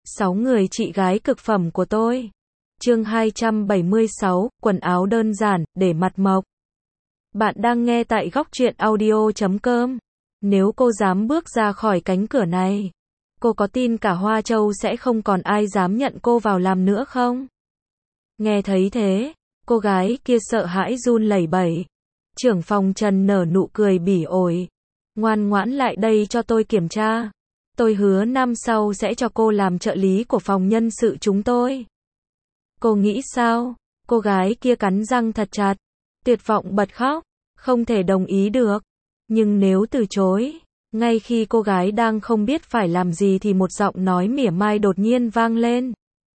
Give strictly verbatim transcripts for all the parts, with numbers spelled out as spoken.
Sáu người chị gái cực phẩm của tôi. Chương hai trăm bảy mươi sáu, quần áo đơn giản, để mặt mộc. Bạn đang nghe tại góc truyện audio chấm com. Nếu cô dám bước ra khỏi cánh cửa này, cô có tin cả Hoa Châu sẽ không còn ai dám nhận cô vào làm nữa không? Nghe thấy thế, cô gái kia sợ hãi run lẩy bẩy. Trưởng phòng Trần nở nụ cười bỉ ổi. Ngoan ngoãn lại đây cho tôi kiểm tra. Tôi hứa năm sau sẽ cho cô làm trợ lý của phòng nhân sự chúng tôi. Cô nghĩ sao? Cô gái kia cắn răng thật chặt, tuyệt vọng bật khóc, không thể đồng ý được. Nhưng nếu từ chối, ngay khi cô gái đang không biết phải làm gì thì một giọng nói mỉa mai đột nhiên vang lên.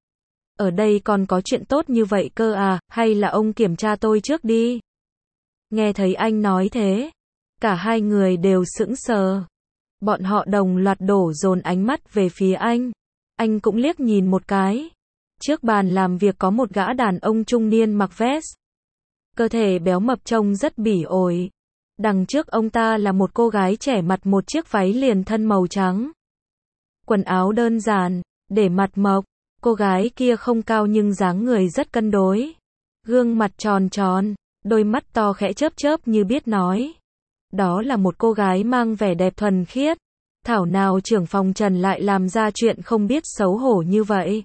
Ở đây còn có chuyện tốt như vậy cơ à, hay là ông kiểm tra tôi trước đi? Nghe thấy anh nói thế, cả hai người đều sững sờ. Bọn họ đồng loạt đổ dồn ánh mắt về phía anh. Anh cũng liếc nhìn một cái. Trước bàn làm việc có một gã đàn ông trung niên mặc vest. Cơ thể béo mập trông rất bỉ ổi. Đằng trước ông ta là một cô gái trẻ mặc một chiếc váy liền thân màu trắng. Quần áo đơn giản, để mặt mộc. Cô gái kia không cao nhưng dáng người rất cân đối. Gương mặt tròn tròn, đôi mắt to khẽ chớp chớp như biết nói. Đó là một cô gái mang vẻ đẹp thuần khiết. Thảo nào trưởng phòng Trần lại làm ra chuyện không biết xấu hổ như vậy.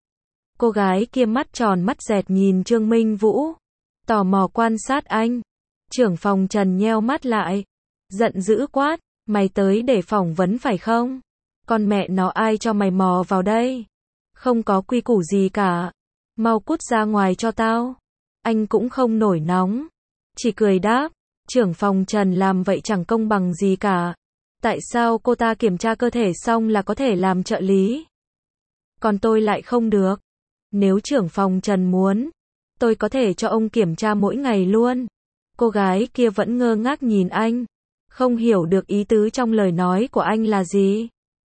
Cô gái kia mắt tròn mắt dẹt nhìn Trương Minh Vũ, tò mò quan sát anh. Trưởng phòng Trần nheo mắt lại, giận dữ quát, mày tới để phỏng vấn phải không? Con mẹ nó ai cho mày mò vào đây? Không có quy củ gì cả. Mau cút ra ngoài cho tao. Anh cũng không nổi nóng, chỉ cười đáp. Trưởng phòng Trần làm vậy chẳng công bằng gì cả. Tại sao cô ta kiểm tra cơ thể xong là có thể làm trợ lý? Còn tôi lại không được. Nếu trưởng phòng Trần muốn, tôi có thể cho ông kiểm tra mỗi ngày luôn. Cô gái kia vẫn ngơ ngác nhìn anh, không hiểu được ý tứ trong lời nói của anh là gì.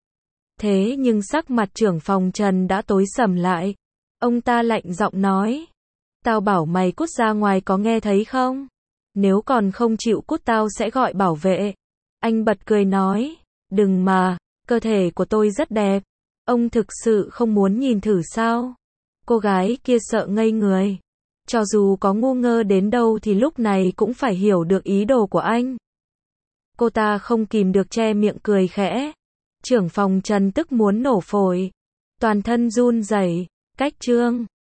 Thế nhưng sắc mặt trưởng phòng Trần đã tối sầm lại. Ông ta lạnh giọng nói. Tao bảo mày cút ra ngoài có nghe thấy không? Nếu còn không chịu cút tao sẽ gọi bảo vệ. Anh bật cười nói. Đừng mà, cơ thể của tôi rất đẹp. Ông thực sự không muốn nhìn thử sao? Cô gái kia sợ ngây người. Cho dù có ngu ngơ đến đâu thì lúc này cũng phải hiểu được ý đồ của anh. Cô ta không kìm được che miệng cười khẽ. Trưởng phòng Trần tức muốn nổ phổi. Toàn thân run rẩy. Cách Trương